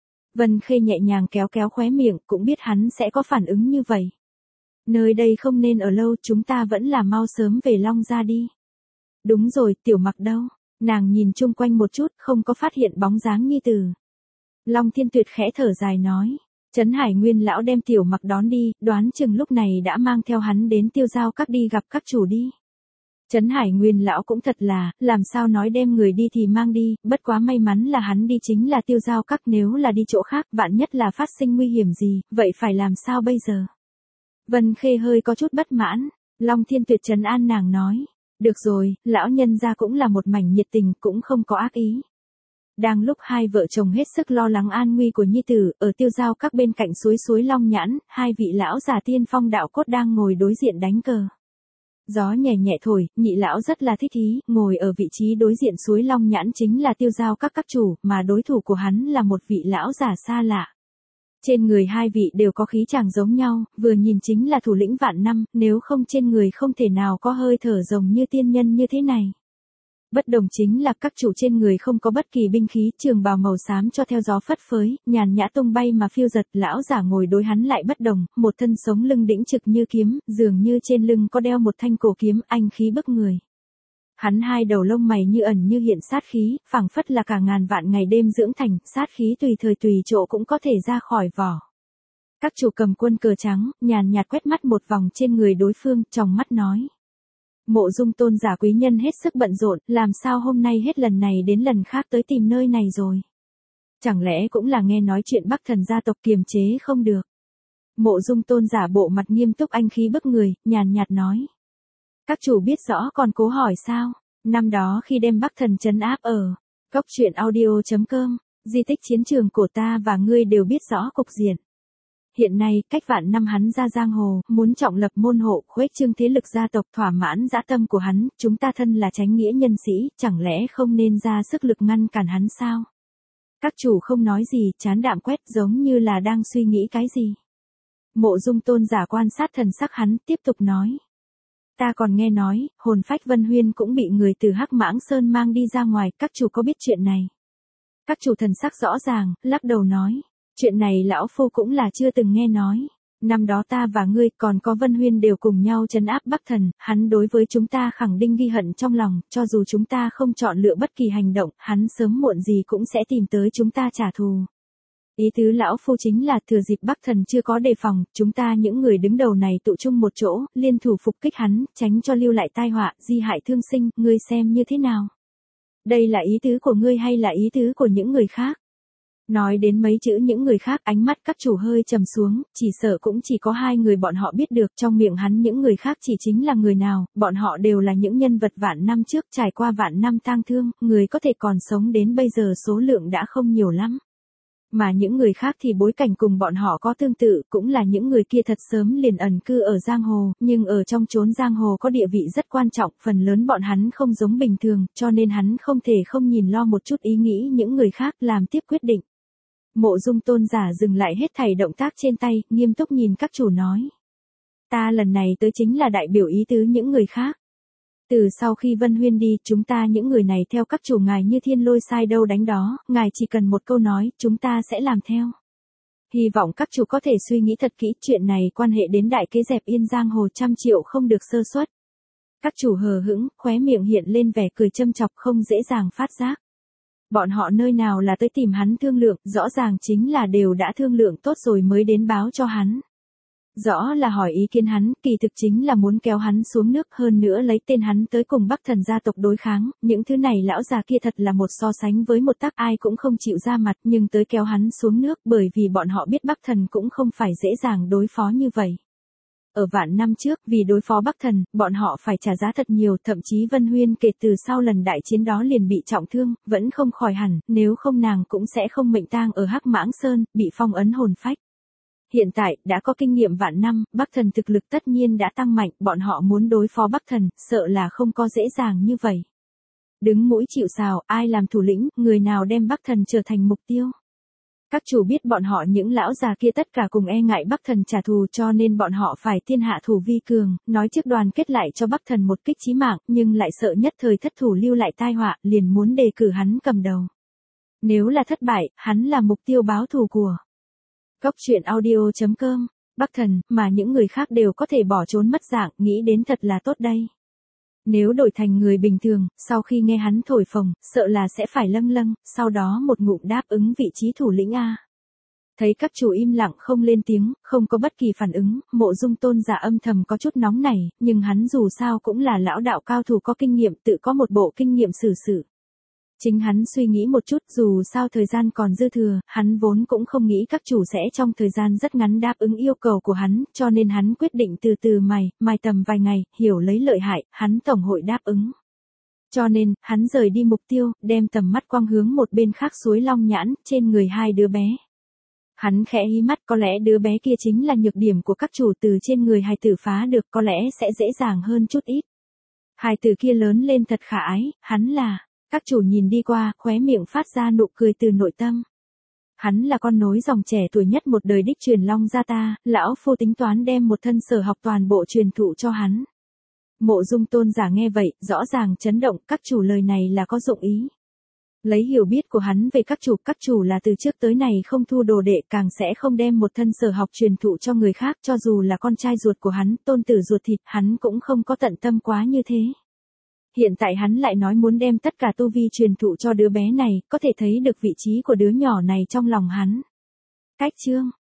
Vân Khê nhẹ nhàng kéo kéo khóe miệng, cũng biết hắn sẽ có phản ứng như vậy. Nơi đây không nên ở lâu, chúng ta vẫn là mau sớm về Long gia đi. Đúng rồi, Tiểu Mặc đâu? Nàng nhìn chung quanh một chút, không có phát hiện bóng dáng nhi tử. Long Thiên Tuyệt khẽ thở dài nói. Trấn Hải Nguyên lão đem Tiểu Mặc đón đi, đoán chừng lúc này đã mang theo hắn đến Tiêu Giao Các đi gặp các chủ đi. Trấn Hải Nguyên lão cũng thật là, làm sao nói đem người đi thì mang đi, bất quá may mắn là hắn đi chính là Tiêu Giao Các, nếu là đi chỗ khác, vạn nhất là phát sinh nguy hiểm gì, vậy phải làm sao bây giờ? Vân Khê hơi có chút bất mãn, Long Thiên Tuyệt trấn an nàng nói, được rồi, lão nhân gia cũng là một mảnh nhiệt tình, cũng không có ác ý. Đang lúc hai vợ chồng hết sức lo lắng an nguy của nhi tử, ở Tiêu Giao Các bên cạnh suối suối Long Nhãn, hai vị lão già tiên phong đạo cốt đang ngồi đối diện đánh cờ. Gió nhẹ nhẹ thổi, nhị lão rất là thích ý, ngồi ở vị trí đối diện suối Long Nhãn chính là Tiêu Giao Các các chủ, mà đối thủ của hắn là một vị lão già xa lạ. Trên người hai vị đều có khí chàng giống nhau, vừa nhìn chính là thủ lĩnh vạn năm, nếu không trên người không thể nào có hơi thở rồng như tiên nhân như thế này. Bất đồng chính là các chủ trên người không có bất kỳ binh khí, trường bào màu xám cho theo gió phất phới, nhàn nhã tung bay mà phiêu giật, lão giả ngồi đối hắn lại bất đồng, một thân sống lưng đĩnh trực như kiếm, dường như trên lưng có đeo một thanh cổ kiếm, anh khí bức người. Hắn hai đầu lông mày như ẩn như hiện sát khí, phảng phất là cả ngàn vạn ngày đêm dưỡng thành, sát khí tùy thời tùy chỗ cũng có thể ra khỏi vỏ. Các chủ cầm quân cờ trắng, nhàn nhạt quét mắt một vòng trên người đối phương, tròng mắt nói. Mộ Dung tôn giả quý nhân hết sức bận rộn, làm sao hôm nay hết lần này đến lần khác tới tìm nơi này rồi. Chẳng lẽ cũng là nghe nói chuyện Bắc Thần gia tộc kiềm chế không được. Mộ Dung tôn giả bộ mặt nghiêm túc anh khí bức người, nhàn nhạt nói. Các chủ biết rõ còn cố hỏi sao, năm đó khi đem Bắc Thần trấn áp ở cốc truyện audio chấm com, di tích chiến trường của ta và ngươi đều biết rõ cục diện. Hiện nay, cách vạn năm hắn ra giang hồ, muốn trọng lập môn hộ, khuếch trương thế lực gia tộc, thỏa mãn dã tâm của hắn, chúng ta thân là chánh nghĩa nhân sĩ, chẳng lẽ không nên ra sức lực ngăn cản hắn sao? Các chủ không nói gì, chán đạm quét giống như là đang suy nghĩ cái gì. Mộ Dung tôn giả quan sát thần sắc hắn, tiếp tục nói. Ta còn nghe nói, hồn phách Vân Huyên cũng bị người từ Hắc Mãng Sơn mang đi ra ngoài, các chủ có biết chuyện này? Các chủ thần sắc rõ ràng, lắc đầu nói. Chuyện này lão phu cũng là chưa từng nghe nói. Năm đó ta và ngươi còn có Vân Huyên đều cùng nhau trấn áp Bắc Thần, hắn đối với chúng ta khẳng định ghi hận trong lòng, cho dù chúng ta không chọn lựa bất kỳ hành động, hắn sớm muộn gì cũng sẽ tìm tới chúng ta trả thù. Ý tứ lão phu chính là thừa dịp Bắc Thần chưa có đề phòng, chúng ta những người đứng đầu này tụ chung một chỗ, liên thủ phục kích hắn, tránh cho lưu lại tai họa, di hại thương sinh, ngươi xem như thế nào? Đây là ý tứ của ngươi hay là ý tứ của những người khác? Nói đến mấy chữ những người khác, ánh mắt các chủ hơi trầm xuống, chỉ sợ cũng chỉ có hai người bọn họ biết được, trong miệng hắn những người khác chỉ chính là người nào, bọn họ đều là những nhân vật vạn năm trước trải qua vạn năm tang thương, người có thể còn sống đến bây giờ số lượng đã không nhiều lắm. Mà những người khác thì bối cảnh cùng bọn họ có tương tự, cũng là những người kia thật sớm liền ẩn cư ở giang hồ, nhưng ở trong chốn giang hồ có địa vị rất quan trọng, phần lớn bọn hắn không giống bình thường, cho nên hắn không thể không nhìn lo một chút ý nghĩ những người khác, làm tiếp quyết định. Mộ Dung tôn giả dừng lại hết thảy động tác trên tay, nghiêm túc nhìn các chủ nói. Ta lần này tới chính là đại biểu ý tứ những người khác. Từ sau khi Vân Huyên đi, chúng ta những người này theo các chủ ngài như thiên lôi sai đâu đánh đó, ngài chỉ cần một câu nói, chúng ta sẽ làm theo. Hy vọng các chủ có thể suy nghĩ thật kỹ, chuyện này quan hệ đến đại kế dẹp yên giang hồ trăm triệu không được sơ suất. Các chủ hờ hững, khóe miệng hiện lên vẻ cười châm chọc không dễ dàng phát giác. Bọn họ nơi nào là tới tìm hắn thương lượng, rõ ràng chính là đều đã thương lượng tốt rồi mới đến báo cho hắn. Rõ là hỏi ý kiến hắn, kỳ thực chính là muốn kéo hắn xuống nước, hơn nữa lấy tên hắn tới cùng Bắc Thần gia tộc đối kháng, những thứ này lão già kia thật là một so sánh với một tác, ai cũng không chịu ra mặt, nhưng tới kéo hắn xuống nước, bởi vì bọn họ biết Bắc Thần cũng không phải dễ dàng đối phó như vậy. Ở vạn năm trước, vì đối phó Bắc Thần, bọn họ phải trả giá thật nhiều, thậm chí Vân Huyên kể từ sau lần đại chiến đó liền bị trọng thương, vẫn không khỏi hẳn, nếu không nàng cũng sẽ không mệnh tang ở Hắc Mãng Sơn, bị phong ấn hồn phách. Hiện tại, đã có kinh nghiệm vạn năm, Bắc Thần thực lực tất nhiên đã tăng mạnh, bọn họ muốn đối phó Bắc Thần, sợ là không có dễ dàng như vậy. Đứng mũi chịu sào, ai làm thủ lĩnh, người nào đem Bắc Thần trở thành mục tiêu. Các chủ biết bọn họ những lão già kia tất cả cùng e ngại Bắc Thần trả thù cho nên bọn họ phải thiên hạ thủ vi cường, nói trước đoàn kết lại cho Bắc Thần một kích chí mạng, nhưng lại sợ nhất thời thất thủ lưu lại tai họa, liền muốn đề cử hắn cầm đầu. Nếu là thất bại, hắn là mục tiêu báo thù của. Góc truyện audio chấm com, Bắc Thần, mà những người khác đều có thể bỏ trốn mất dạng, nghĩ đến thật là tốt đây. Nếu đổi thành người bình thường, sau khi nghe hắn thổi phồng, sợ là sẽ phải lâng lâng, sau đó một ngụm đáp ứng vị trí thủ lĩnh A. Thấy các chủ im lặng không lên tiếng, không có bất kỳ phản ứng, Mộ Dung Tôn giả âm thầm có chút nóng nảy, nhưng hắn dù sao cũng là lão đạo cao thủ có kinh nghiệm, tự có một bộ kinh nghiệm xử sự. Chính hắn suy nghĩ một chút, dù sao thời gian còn dư thừa, hắn vốn cũng không nghĩ các chủ sẽ trong thời gian rất ngắn đáp ứng yêu cầu của hắn, cho nên hắn quyết định từ từ mày, mày tầm vài ngày, hiểu lấy lợi hại, hắn tổng hội đáp ứng. Cho nên, hắn rời đi mục tiêu, đem tầm mắt quang hướng một bên khác suối Long Nhãn, trên người hai đứa bé. Hắn khẽ hí mắt, có lẽ đứa bé kia chính là nhược điểm của các chủ, từ trên người hài tử phá được, có lẽ sẽ dễ dàng hơn chút ít. Hài tử kia lớn lên thật khả ái, hắn là... Các chủ nhìn đi qua, khóe miệng phát ra nụ cười từ nội tâm. Hắn là con nối dòng trẻ tuổi nhất một đời đích truyền Long gia ta, lão phu tính toán đem một thân sở học toàn bộ truyền thụ cho hắn. Mộ Dung Tôn giả nghe vậy, rõ ràng chấn động, các chủ lời này là có dụng ý. Lấy hiểu biết của hắn về các chủ, các chủ là từ trước tới này không thu đồ đệ, càng sẽ không đem một thân sở học truyền thụ cho người khác, cho dù là con trai ruột của hắn, tôn tử ruột thịt, hắn cũng không có tận tâm quá như thế. Hiện tại hắn lại nói muốn đem tất cả tu vi truyền thụ cho đứa bé này, có thể thấy được vị trí của đứa nhỏ này trong lòng hắn. Cách chương